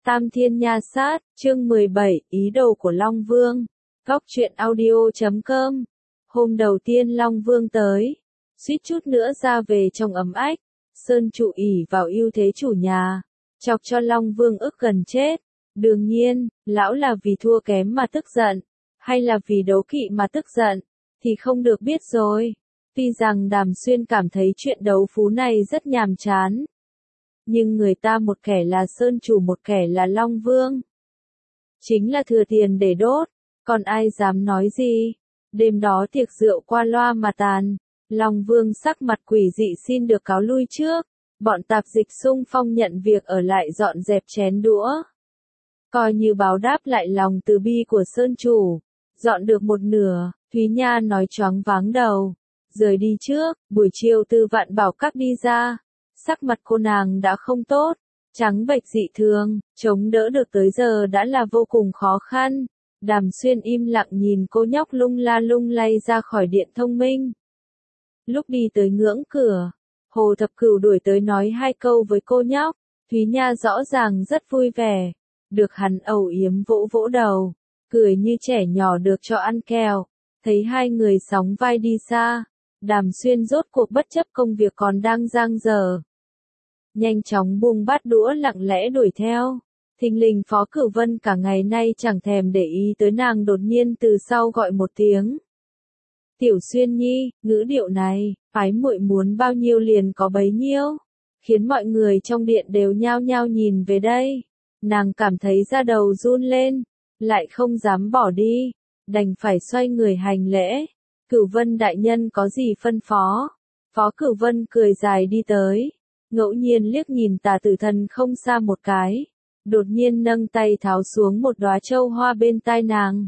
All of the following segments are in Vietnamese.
Tam Thiên Nha Sát, chương 17, ý đồ của Long Vương. Góc truyện audio.com. Hôm đầu tiên Long Vương tới, suýt chút nữa ra về trong ấm ách. Sơn Trụ ỷ vào ưu thế chủ nhà, chọc cho Long Vương ức gần chết. Đương nhiên, lão là vì thua kém mà tức giận, hay là vì đấu kỵ mà tức giận, thì không được biết rồi. Tuy rằng Đàm Xuyên cảm thấy chuyện đấu phú này rất nhàm chán, nhưng người ta một kẻ là Sơn Chủ, một kẻ là Long Vương, chính là thừa tiền để đốt, còn ai dám nói gì. Đêm đó tiệc rượu qua loa mà tàn, Long Vương sắc mặt quỷ dị xin được cáo lui trước. Bọn tạp dịch xung phong nhận việc ở lại dọn dẹp chén đũa, coi như báo đáp lại lòng từ bi của Sơn Chủ. Dọn được một nửa, Thúy Nha nói choáng váng đầu, rời đi trước. Buổi chiều Tư Vạn Bảo Các đi ra, sắc mặt cô nàng đã không tốt, trắng bệch dị thường, chống đỡ được tới giờ đã là vô cùng khó khăn. Đàm Xuyên im lặng nhìn cô nhóc lung la lung lay ra khỏi điện thông minh. Lúc đi tới ngưỡng cửa, Hồ Thập Cửu đuổi tới nói hai câu với cô nhóc. Thúy Nha rõ ràng rất vui vẻ, được hắn âu yếm vỗ vỗ đầu, cười như trẻ nhỏ được cho ăn kẹo. Thấy hai người sóng vai đi xa, Đàm Xuyên rốt cuộc bất chấp công việc còn đang dang dở, nhanh chóng buông bát đũa lặng lẽ đuổi theo. Thình lình Phó Cửu Vân cả ngày nay chẳng thèm để ý tới nàng đột nhiên từ sau gọi một tiếng. Tiểu Xuyên Nhi, ngữ điệu này, phái muội muốn bao nhiêu liền có bấy nhiêu, khiến mọi người trong điện đều nhao nhao nhìn về đây. Nàng cảm thấy da đầu run lên, lại không dám bỏ đi, đành phải xoay người hành lễ. Cửu Vân đại nhân có gì phân phó? Phó Cửu Vân cười dài đi tới, ngẫu nhiên liếc nhìn Tà Tử Thần không xa một cái, đột nhiên nâng tay tháo xuống một đóa châu hoa bên tai nàng,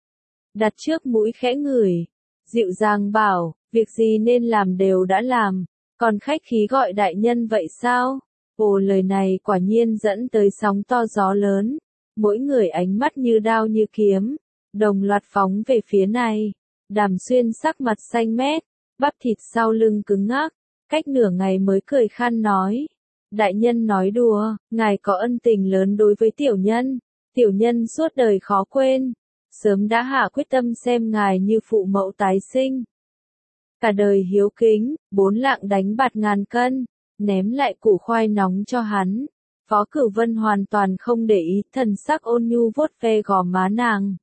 đặt trước mũi khẽ ngửi, dịu dàng bảo, việc gì nên làm đều đã làm, còn khách khí gọi đại nhân vậy sao? Ồ, lời này quả nhiên dẫn tới sóng to gió lớn, mỗi người ánh mắt như đao như kiếm, đồng loạt phóng về phía này. Đàm Xuyên sắc mặt xanh mét, bắp thịt sau lưng cứng ngắc, cách nửa ngày mới cười khan nói, đại nhân nói đùa, ngài có ân tình lớn đối với tiểu nhân suốt đời khó quên, sớm đã hạ quyết tâm xem ngài như phụ mẫu tái sinh. Cả đời hiếu kính, 4 lạng đánh bạt ngàn cân, ném lại củ khoai nóng cho hắn. Phó Cửu Vân hoàn toàn không để ý, thần sắc ôn nhu vuốt ve gò má nàng,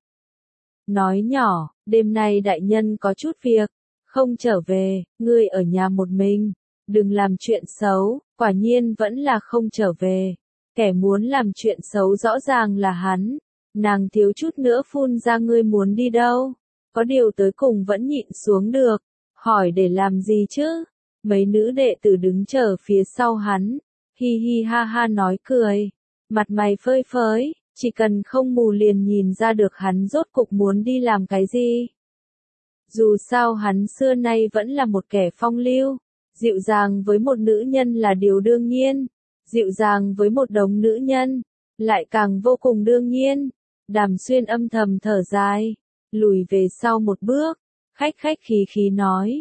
nói nhỏ, đêm nay đại nhân có chút việc, không trở về, ngươi ở nhà một mình, đừng làm chuyện xấu. Quả nhiên vẫn là không trở về, kẻ muốn làm chuyện xấu rõ ràng là hắn. Nàng thiếu chút nữa phun ra, ngươi muốn đi đâu? Có điều tới cùng vẫn nhịn xuống được, hỏi để làm gì chứ? Mấy nữ đệ tử đứng chờ phía sau hắn, hi hi ha ha nói cười, mặt mày phơi phới, chỉ cần không mù liền nhìn ra được hắn rốt cục muốn đi làm cái gì. Dù sao hắn xưa nay vẫn là một kẻ phong lưu, dịu dàng với một nữ nhân là điều đương nhiên, dịu dàng với một đống nữ nhân, lại càng vô cùng đương nhiên. Đàm Xuyên âm thầm thở dài, lùi về sau một bước, khách khí khí nói,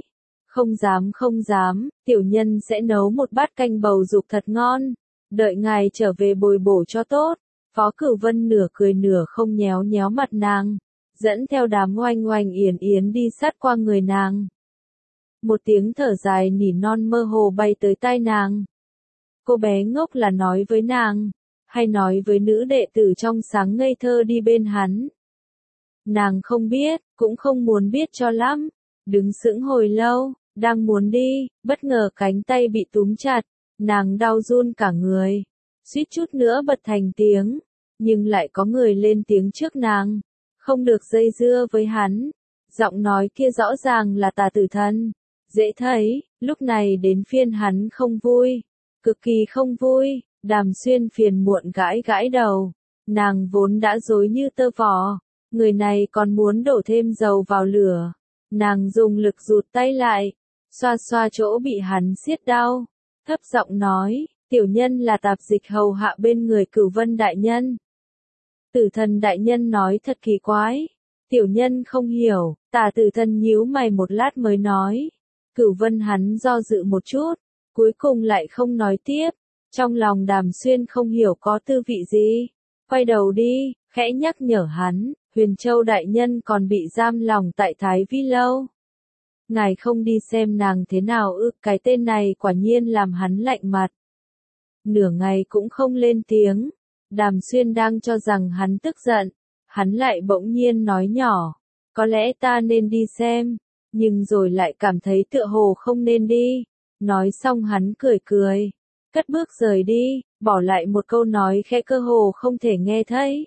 không dám, tiểu nhân sẽ nấu một bát canh bầu dục thật ngon, đợi ngài trở về bồi bổ cho tốt. Phó Cửu Vân nửa cười nửa không nhéo nhéo mặt nàng, dẫn theo đám oanh oanh yến yến đi sát qua người nàng. Một tiếng thở dài nỉ non mơ hồ bay tới tai nàng. Cô bé ngốc là nói với nàng, hay nói với nữ đệ tử trong sáng ngây thơ đi bên hắn? Nàng không biết, cũng không muốn biết cho lắm. Đứng sững hồi lâu, đang muốn đi, bất ngờ cánh tay bị túm chặt, nàng đau run cả người, suýt chút nữa bật thành tiếng, nhưng lại có người lên tiếng trước nàng, không được dây dưa với hắn. Giọng nói kia rõ ràng là Tà Tử Thần. Dễ thấy, lúc này đến phiên hắn không vui, cực kỳ không vui. Đàm Xuyên phiền muộn gãi gãi đầu, nàng vốn đã rối như tơ vò, người này còn muốn đổ thêm dầu vào lửa. Nàng dùng lực rụt tay lại, xoa xoa chỗ bị hắn siết đau, thấp giọng nói, tiểu nhân là tạp dịch hầu hạ bên người Cửu Vân đại nhân. Tử Thần đại nhân nói thật kỳ quái, tiểu nhân không hiểu. Tà Tử Thần nhíu mày một lát mới nói. Cửu Vân hắn do dự một chút, cuối cùng lại không nói tiếp. Trong lòng Đàm Xuyên không hiểu có tư vị gì. Quay đầu đi, khẽ nhắc nhở hắn, Huyền Châu đại nhân còn bị giam lòng tại Thái Vi Lâu. Ngài không đi xem nàng thế nào ư? Cái tên này quả nhiên làm hắn lạnh mặt. Nửa ngày cũng không lên tiếng. Đàm Xuyên đang cho rằng hắn tức giận, hắn lại bỗng nhiên nói nhỏ, có lẽ ta nên đi xem, nhưng rồi lại cảm thấy tựa hồ không nên đi. Nói xong hắn cười cười, cất bước rời đi, bỏ lại một câu nói khẽ cơ hồ không thể nghe thấy.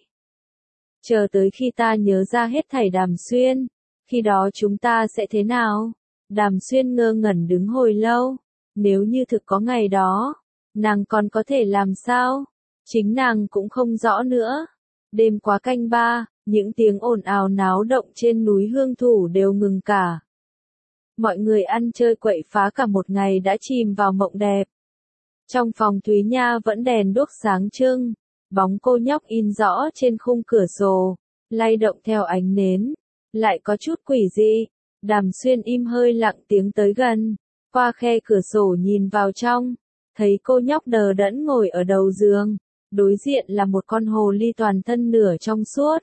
Chờ tới khi ta nhớ ra hết thảy Đàm Xuyên, khi đó chúng ta sẽ thế nào? Đàm Xuyên ngơ ngẩn đứng hồi lâu, nếu như thực có ngày đó, nàng còn có thể làm sao? Chính nàng cũng không rõ nữa. Đêm quá canh ba, những tiếng ồn ào náo động trên núi Hương Thủ đều ngừng cả. Mọi người ăn chơi quậy phá cả một ngày đã chìm vào mộng đẹp. Trong phòng Thúy Nha vẫn đèn đuốc sáng trưng, bóng cô nhóc in rõ trên khung cửa sổ, lay động theo ánh nến, lại có chút quỷ dị. Đàm Xuyên im hơi lặng tiếng tới gần, qua khe cửa sổ nhìn vào trong, thấy cô nhóc đờ đẫn ngồi ở đầu giường, đối diện là một con hồ ly toàn thân nửa trong suốt.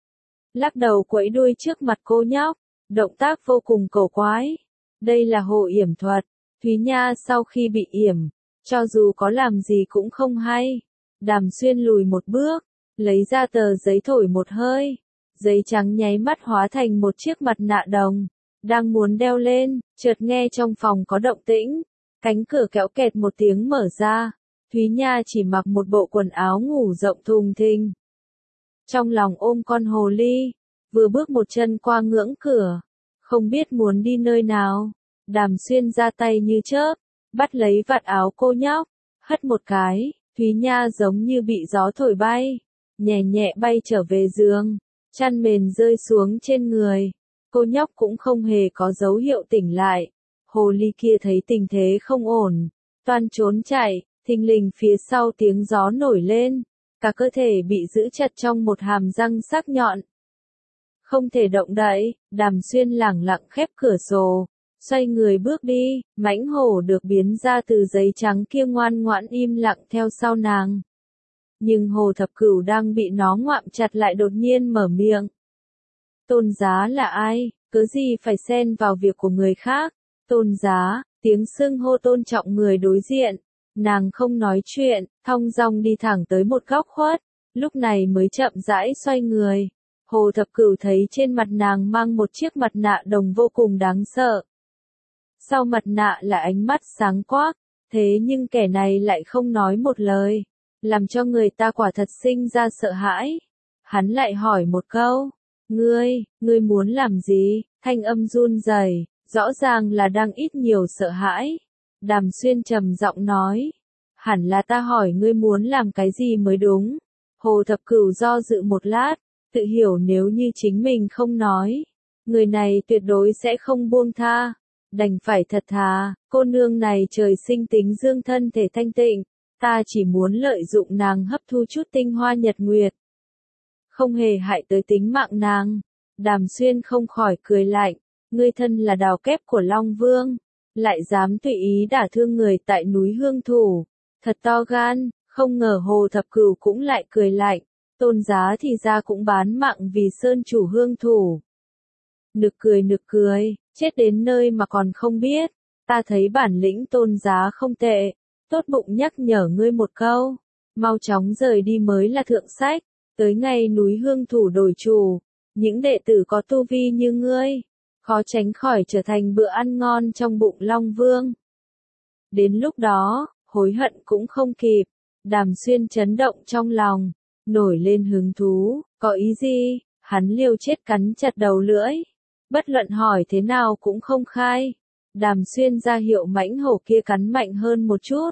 Lắc đầu quẫy đuôi trước mặt cô nhóc, động tác vô cùng cổ quái. Đây là hồ yểm thuật, Thúy Nha sau khi bị yểm, cho dù có làm gì cũng không hay. Đàm Xuyên lùi một bước, lấy ra tờ giấy thổi một hơi, giấy trắng nháy mắt hóa thành một chiếc mặt nạ đồng, đang muốn đeo lên, chợt nghe trong phòng có động tĩnh, cánh cửa kéo kẹt một tiếng mở ra, Thúy Nha chỉ mặc một bộ quần áo ngủ rộng thùng thình. Trong lòng ôm con hồ ly, vừa bước một chân qua ngưỡng cửa, không biết muốn đi nơi nào, Đàm Xuyên ra tay như chớp, bắt lấy vạt áo cô nhóc, hất một cái, Thúy Nha giống như bị gió thổi bay, nhẹ nhẹ bay trở về giường, chăn mền rơi xuống trên người, cô nhóc cũng không hề có dấu hiệu tỉnh lại. Hồ ly kia thấy tình thế không ổn, toan trốn chạy, thình lình phía sau tiếng gió nổi lên, cả cơ thể bị giữ chặt trong một hàm răng sắc nhọn. Không thể động đậy, Đàm Xuyên lẳng lặng khép cửa sổ, xoay người bước đi, mãnh hổ được biến ra từ giấy trắng kia ngoan ngoãn im lặng theo sau nàng. Nhưng Hồ Thập Cửu đang bị nó ngoạm chặt lại đột nhiên mở miệng. Tôn Giá là ai, cớ gì phải xen vào việc của người khác? Tôn Giá, tiếng xưng hô tôn trọng người đối diện. Nàng không nói chuyện, thong dong đi thẳng tới một góc khuất, lúc này mới chậm rãi xoay người. Hồ Thập Cửu thấy trên mặt nàng mang một chiếc mặt nạ đồng vô cùng đáng sợ. Sau mặt nạ là ánh mắt sáng quắc, thế nhưng kẻ này lại không nói một lời, làm cho người ta quả thật sinh ra sợ hãi. Hắn lại hỏi một câu, ngươi muốn làm gì? Thanh âm run rẩy, rõ ràng là đang ít nhiều sợ hãi. Đàm Xuyên trầm giọng nói, hẳn là ta hỏi ngươi muốn làm cái gì mới đúng. Hồ Thập Cửu do dự một lát, tự hiểu nếu như chính mình không nói, người này tuyệt đối sẽ không buông tha, đành phải thật thà, cô nương này trời sinh tính dương thân thể thanh tịnh, ta chỉ muốn lợi dụng nàng hấp thu chút tinh hoa nhật nguyệt, không hề hại tới tính mạng nàng. Đàm Xuyên không khỏi cười lạnh, ngươi thân là đào kép của Long Vương, lại dám tùy ý đả thương người tại núi Hương Thủ, thật to gan. Không ngờ Hồ Thập Cửu cũng lại cười lạnh, Tôn Giá thì ra cũng bán mạng vì sơn chủ Hương Thủ. Nực cười, chết đến nơi mà còn không biết, ta thấy bản lĩnh Tôn Giá không tệ, tốt bụng nhắc nhở ngươi một câu, mau chóng rời đi mới là thượng sách, tới ngày núi Hương Thủ đổi chủ, những đệ tử có tu vi như ngươi, khó tránh khỏi trở thành bữa ăn ngon trong bụng Long Vương. Đến lúc đó, hối hận cũng không kịp. Đàm Xuyên chấn động trong lòng, nổi lên hứng thú, có ý gì? Hắn liều chết cắn chặt đầu lưỡi, bất luận hỏi thế nào cũng không khai. Đàm Xuyên ra hiệu mãnh hổ kia cắn mạnh hơn một chút.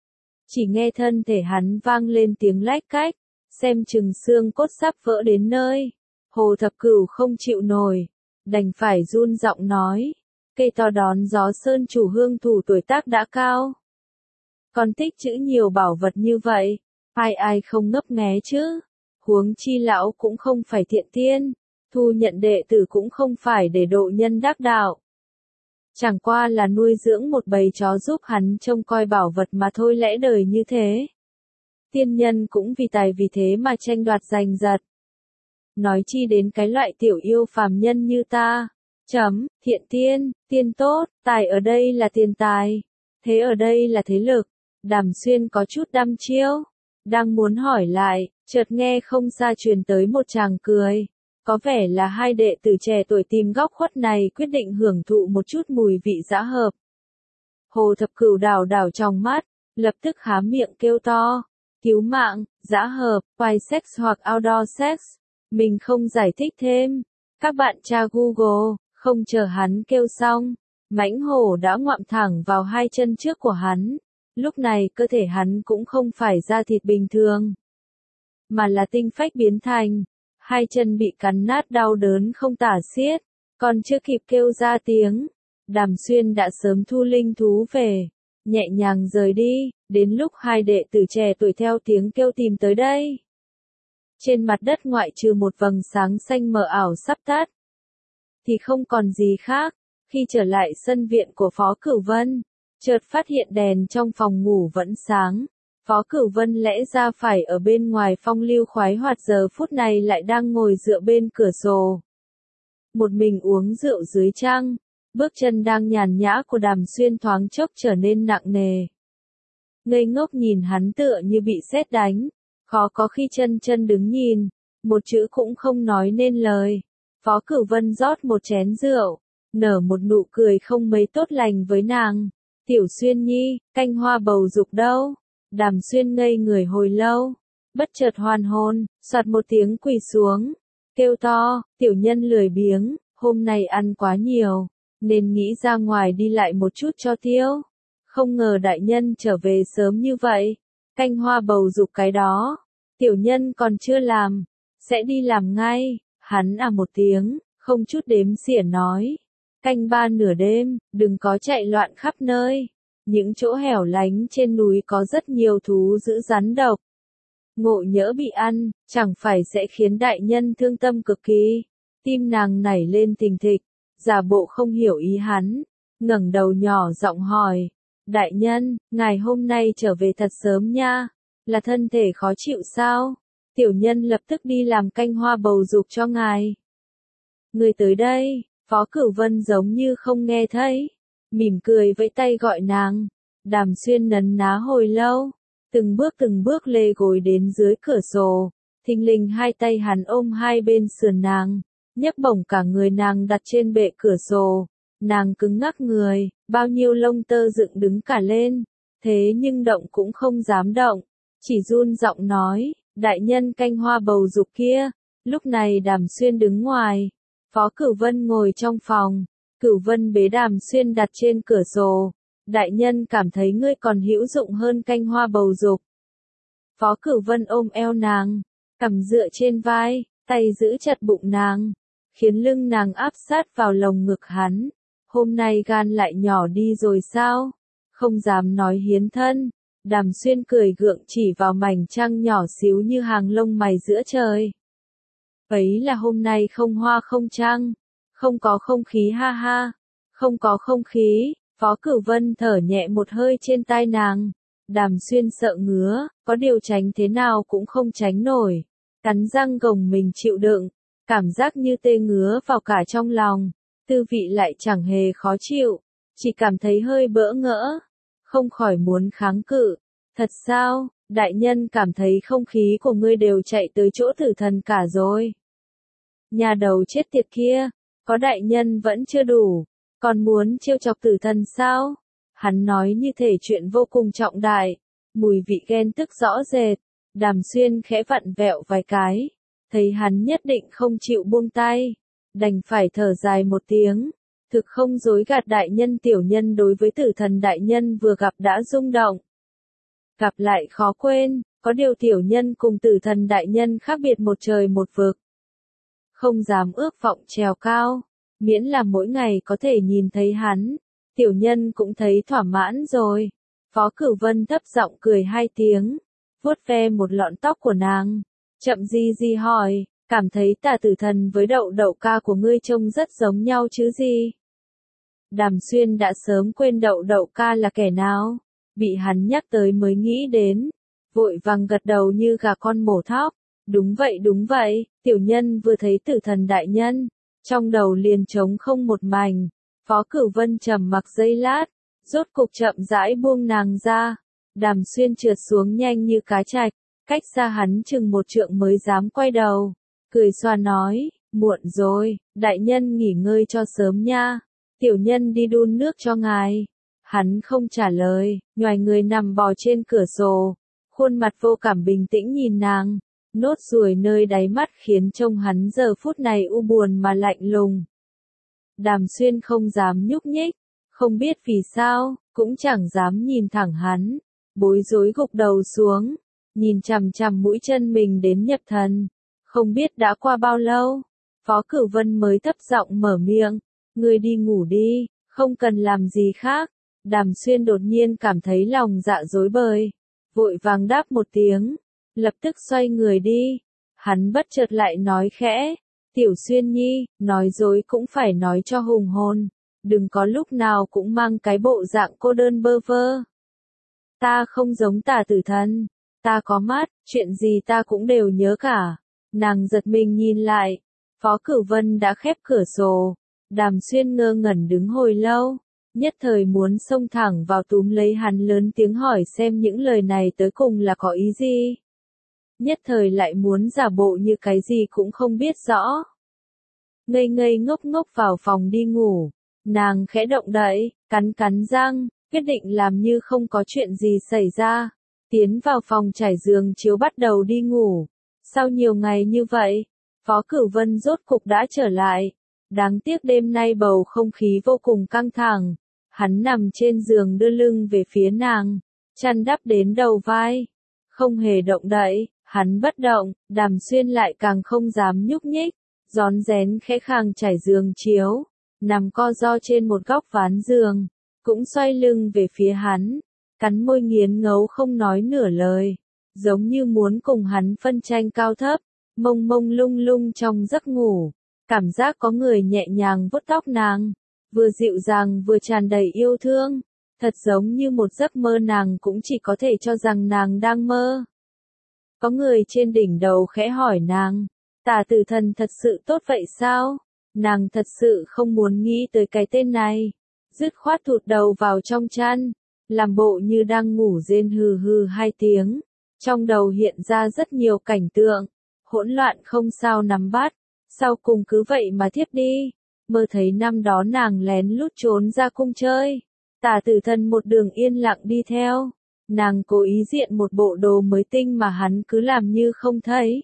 Chỉ nghe thân thể hắn vang lên tiếng lách cách, xem chừng xương cốt sắp vỡ đến nơi. Hồ Thập Cửu không chịu nổi, đành phải run giọng nói, cây to đón gió sơn chủ Hương Thủ tuổi tác đã cao. Còn tích trữ nhiều bảo vật như vậy, ai không ngấp nghé chứ? Huống chi lão cũng không phải thiện tiên, thu nhận đệ tử cũng không phải để độ nhân đắc đạo. Chẳng qua là nuôi dưỡng một bầy chó giúp hắn trông coi bảo vật mà thôi, lẽ đời như thế. tiên nhân cũng vì tài vì thế mà tranh đoạt giành giật. Nói chi đến cái loại tiểu yêu phàm nhân như ta. Thiện tiên, tiên tốt, tài ở đây là tiền tài. Thế ở đây là thế lực. Đàm Xuyên có chút đăm chiêu. Đang muốn hỏi lại, chợt nghe không xa truyền tới một tràng cười. Có vẻ là hai đệ tử trẻ tuổi tìm góc khuất này quyết định hưởng thụ một chút mùi vị dã hợp. Hồ Thập Cửu đảo đảo trong mắt, lập tức há miệng kêu to. Cứu mạng, dã hợp, quay sex hoặc outdoor sex. Mình không giải thích thêm. Các bạn tra Google, không chờ hắn kêu xong. Mãnh hổ đã ngoạm thẳng vào hai chân trước của hắn. Lúc này cơ thể hắn cũng không phải da thịt bình thường, mà là tinh phách biến thành. Hai chân bị cắn nát đau đớn không tả xiết, còn chưa kịp kêu ra tiếng. Đàm Xuyên đã sớm thu linh thú về, nhẹ nhàng rời đi, đến lúc hai đệ tử trẻ tuổi theo tiếng kêu tìm tới đây. Trên mặt đất ngoại trừ một vầng sáng xanh mờ ảo sắp tắt, thì không còn gì khác. Khi trở lại sân viện của Phó Cửu Vân, chợt phát hiện đèn trong phòng ngủ vẫn sáng. Phó Cửu Vân lẽ ra phải ở bên ngoài phong lưu khoái hoạt, giờ phút này lại đang ngồi dựa bên cửa sổ. Một mình uống rượu dưới trăng, bước chân đang nhàn nhã của Đàm Xuyên thoáng chốc trở nên nặng nề. Ngây ngốc nhìn hắn tựa như bị sét đánh, khó có khi chân đứng nhìn, một chữ cũng không nói nên lời. Phó Cửu Vân rót một chén rượu, nở một nụ cười không mấy tốt lành với nàng. Tiểu Xuyên nhi, canh hoa bầu dục đâu? Đàm Xuyên ngây người hồi lâu, bất chợt hoàn hồn, soạt một tiếng quỳ xuống, kêu to, tiểu nhân lười biếng, hôm nay ăn quá nhiều, nên nghĩ ra ngoài đi lại một chút cho tiêu. Không ngờ đại nhân trở về sớm như vậy, canh hoa bầu dục cái đó, tiểu nhân còn chưa làm, sẽ đi làm ngay. Hắn một tiếng, không chút đếm xỉa nói. Canh ba nửa đêm, đừng có chạy loạn khắp nơi. Những chỗ hẻo lánh trên núi có rất nhiều thú dữ rắn độc. Ngộ nhỡ bị ăn, chẳng phải sẽ khiến đại nhân thương tâm cực kỳ. Tim nàng nảy lên thình thịch, giả bộ không hiểu ý hắn, ngẩng đầu nhỏ giọng hỏi. Đại nhân, ngài hôm nay trở về thật sớm nha, là thân thể khó chịu sao? Tiểu nhân lập tức đi làm canh hoa bầu dục cho ngài. Người tới đây, Phó Cửu Vân giống như không nghe thấy, mỉm cười vẫy tay gọi nàng. Đàm Xuyên nấn ná hồi lâu, từng bước lê gối đến dưới cửa sổ, thình lình hai tay hắn ôm hai bên sườn nàng, nhấc bổng cả người nàng đặt trên bệ cửa sổ. Nàng cứng ngắc người, bao nhiêu lông tơ dựng đứng cả lên, thế nhưng động cũng không dám động, chỉ run giọng nói, đại nhân canh hoa bầu dục kia. Lúc này Đàm Xuyên đứng ngoài, Phó Cửu Vân ngồi trong phòng, Cửu Vân bế Đàm Xuyên đặt trên cửa sổ. Đại nhân cảm thấy ngươi còn hữu dụng hơn canh hoa bầu dục. Phó Cửu Vân ôm eo nàng, cằm dựa trên vai, tay giữ chặt bụng nàng, khiến lưng nàng áp sát vào lồng ngực hắn. Hôm nay gan lại nhỏ đi rồi sao? Không dám nói hiến thân. Đàm Xuyên cười gượng chỉ vào mảnh trăng nhỏ xíu như hàng lông mày giữa trời. Ấy là hôm nay không hoa không trăng, không có không khí ha ha, không có không khí. Phó Cửu Vân thở nhẹ một hơi trên tai nàng. Đàm Xuyên sợ ngứa, có điều tránh thế nào cũng không tránh nổi. Cắn răng gồng mình chịu đựng, cảm giác như tê ngứa vào cả trong lòng. Tư vị lại chẳng hề khó chịu, chỉ cảm thấy hơi bỡ ngỡ, không khỏi muốn kháng cự. Thật sao, đại nhân cảm thấy không khí của ngươi đều chạy tới chỗ tử thần cả rồi. Nhà đầu chết tiệt kia, có đại nhân vẫn chưa đủ, còn muốn trêu chọc tử thần sao? Hắn nói như thể chuyện vô cùng trọng đại, mùi vị ghen tức rõ rệt. Đàm Xuyên khẽ vặn vẹo vài cái, thấy hắn nhất định không chịu buông tay, đành phải thở dài một tiếng. Thực không dối gạt đại nhân, tiểu nhân đối với tử thần đại nhân vừa gặp đã rung động. Gặp lại khó quên, có điều tiểu nhân cùng tử thần đại nhân khác biệt một trời một vực. Không dám ước vọng trèo cao, miễn là mỗi ngày có thể nhìn thấy hắn, tiểu nhân cũng thấy thỏa mãn rồi. Phó Cửu Vân thấp giọng cười hai tiếng, vuốt ve một lọn tóc của nàng, chậm di hỏi, cảm thấy Tả Tử Thần với Đậu Đậu ca của ngươi trông rất giống nhau chứ gì? Đàm Xuyên đã sớm quên Đậu Đậu ca là kẻ nào, bị hắn nhắc tới mới nghĩ đến, vội vàng gật đầu như gà con mổ thóc. Đúng vậy, tiểu nhân vừa thấy tử thần đại nhân, trong đầu liền trống không một mảnh. Phó Cửu Vân trầm mặc giây lát, rốt cục chậm rãi buông nàng ra. Đàm Xuyên trượt xuống nhanh như cá trạch, cách xa hắn chừng 1 trượng mới dám quay đầu, cười xòa nói, muộn rồi, đại nhân nghỉ ngơi cho sớm nha, tiểu nhân đi đun nước cho ngài. Hắn không trả lời, nhoài người nằm bò trên cửa sổ, khuôn mặt vô cảm bình tĩnh nhìn nàng, nốt ruồi nơi đáy mắt khiến trông hắn giờ phút này u buồn mà lạnh lùng. Đàm Xuyên không dám nhúc nhích, không biết vì sao, cũng chẳng dám nhìn thẳng hắn, bối rối gục đầu xuống, nhìn chằm chằm mũi chân mình đến nhập thần. Không biết đã qua bao lâu, Phó Cửu Vân mới thấp giọng mở miệng, ngươi đi ngủ đi, không cần làm gì khác. Đàm Xuyên đột nhiên cảm thấy lòng dạ rối bời, vội vàng đáp một tiếng, lập tức xoay người đi. Hắn bất chợt lại nói khẽ, Tiểu Xuyên nhi, nói dối cũng phải nói cho hùng hồn, đừng có lúc nào cũng mang cái bộ dạng cô đơn bơ vơ. Ta không giống Tả Tử Thần, ta có mắt, chuyện gì ta cũng đều nhớ cả. Nàng giật mình nhìn lại, Phó Cửu Vân đã khép cửa sổ. Đàm Xuyên ngơ ngẩn đứng hồi lâu, nhất thời muốn xông thẳng vào túm lấy hắn lớn tiếng hỏi xem những lời này tới cùng là có ý gì. Nhất thời lại muốn giả bộ như cái gì cũng không biết rõ. Ngây ngây ngốc ngốc vào phòng đi ngủ, nàng khẽ động đậy, cắn cắn răng, quyết định làm như không có chuyện gì xảy ra. Tiến vào phòng trải giường chiếu bắt đầu đi ngủ. Sau nhiều ngày như vậy, Phó Cửu Vân rốt cục đã trở lại. Đáng tiếc đêm nay bầu không khí vô cùng căng thẳng. Hắn nằm trên giường đưa lưng về phía nàng, chăn đắp đến đầu vai, không hề động đậy. Hắn bất động, Đàm Xuyên lại càng không dám nhúc nhích, rón rén khẽ khàng trải giường chiếu, nằm co ro trên một góc ván giường, cũng xoay lưng về phía hắn, cắn môi nghiến ngấu không nói nửa lời, giống như muốn cùng hắn phân tranh cao thấp, mông mông lung lung trong giấc ngủ, cảm giác có người nhẹ nhàng vuốt tóc nàng, vừa dịu dàng vừa tràn đầy yêu thương, thật giống như một giấc mơ nàng cũng chỉ có thể cho rằng nàng đang mơ. Có người trên đỉnh đầu khẽ hỏi nàng, Tả Tử Thần thật sự tốt vậy sao? Nàng thật sự không muốn nghĩ tới cái tên này, dứt khoát thụt đầu vào trong chăn, làm bộ như đang ngủ rên hừ hừ 2 tiếng. Trong đầu hiện ra rất nhiều cảnh tượng, hỗn loạn không sao nắm bắt, sau cùng cứ vậy mà thiếp đi. Mơ thấy năm đó nàng lén lút trốn ra cung chơi, Tả Tử Thần một đường yên lặng đi theo. Nàng cố ý diện một bộ đồ mới tinh mà hắn cứ làm như không thấy.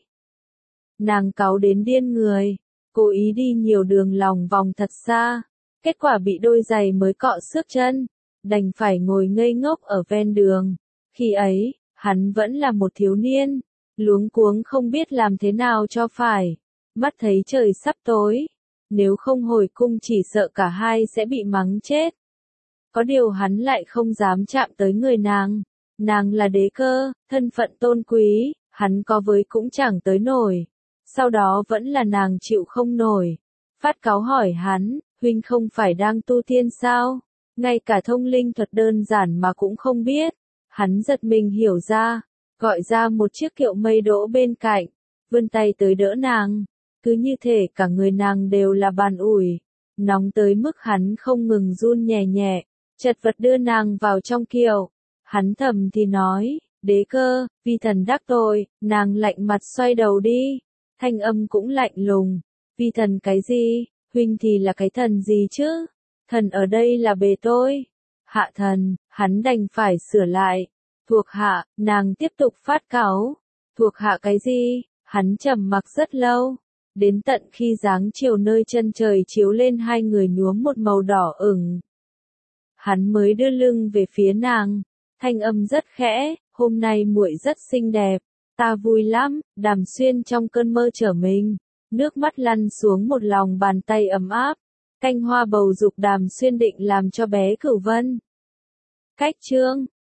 Nàng cáu đến điên người, cố ý đi nhiều đường lòng vòng thật xa, kết quả bị đôi giày mới cọ xước chân, đành phải ngồi ngây ngốc ở ven đường. Khi ấy, hắn vẫn là một thiếu niên, luống cuống không biết làm thế nào cho phải, mắt thấy trời sắp tối, nếu không hồi cung chỉ sợ cả hai sẽ bị mắng chết. Có điều hắn lại không dám chạm tới người nàng. Nàng là đế cơ, thân phận tôn quý, hắn có với cũng chẳng tới nổi. Sau đó vẫn là nàng chịu không nổi. Phát cáu hỏi hắn, huynh không phải đang tu tiên sao? Ngay cả thông linh thuật đơn giản mà cũng không biết. Hắn giật mình hiểu ra, gọi ra một chiếc kiệu mây đỗ bên cạnh, vươn tay tới đỡ nàng. Cứ như thể cả người nàng đều là bàn ủi, nóng tới mức hắn không ngừng run nhẹ nhẹ, chật vật đưa nàng vào trong kiệu. Hắn thầm thì nói, đế cơ, vi thần đắc tội, nàng lạnh mặt xoay đầu đi, thanh âm cũng lạnh lùng, vi thần cái gì, huynh thì là cái thần gì chứ, thần ở đây là bề tôi, hạ thần, hắn đành phải sửa lại, thuộc hạ, nàng tiếp tục phát cáu, thuộc hạ cái gì, hắn trầm mặc rất lâu, đến tận khi dáng chiều nơi chân trời chiếu lên hai người nhuốm một màu đỏ ửng. Hắn mới đưa lưng về phía nàng. Thanh âm rất khẽ, hôm nay muội rất xinh đẹp, ta vui lắm. Đàm Xuyên trong cơn mơ trở mình, nước mắt lăn xuống một lòng bàn tay ấm áp, canh hoa bầu dục Đàm Xuyên định làm cho bé Cửu Vân. Cách chương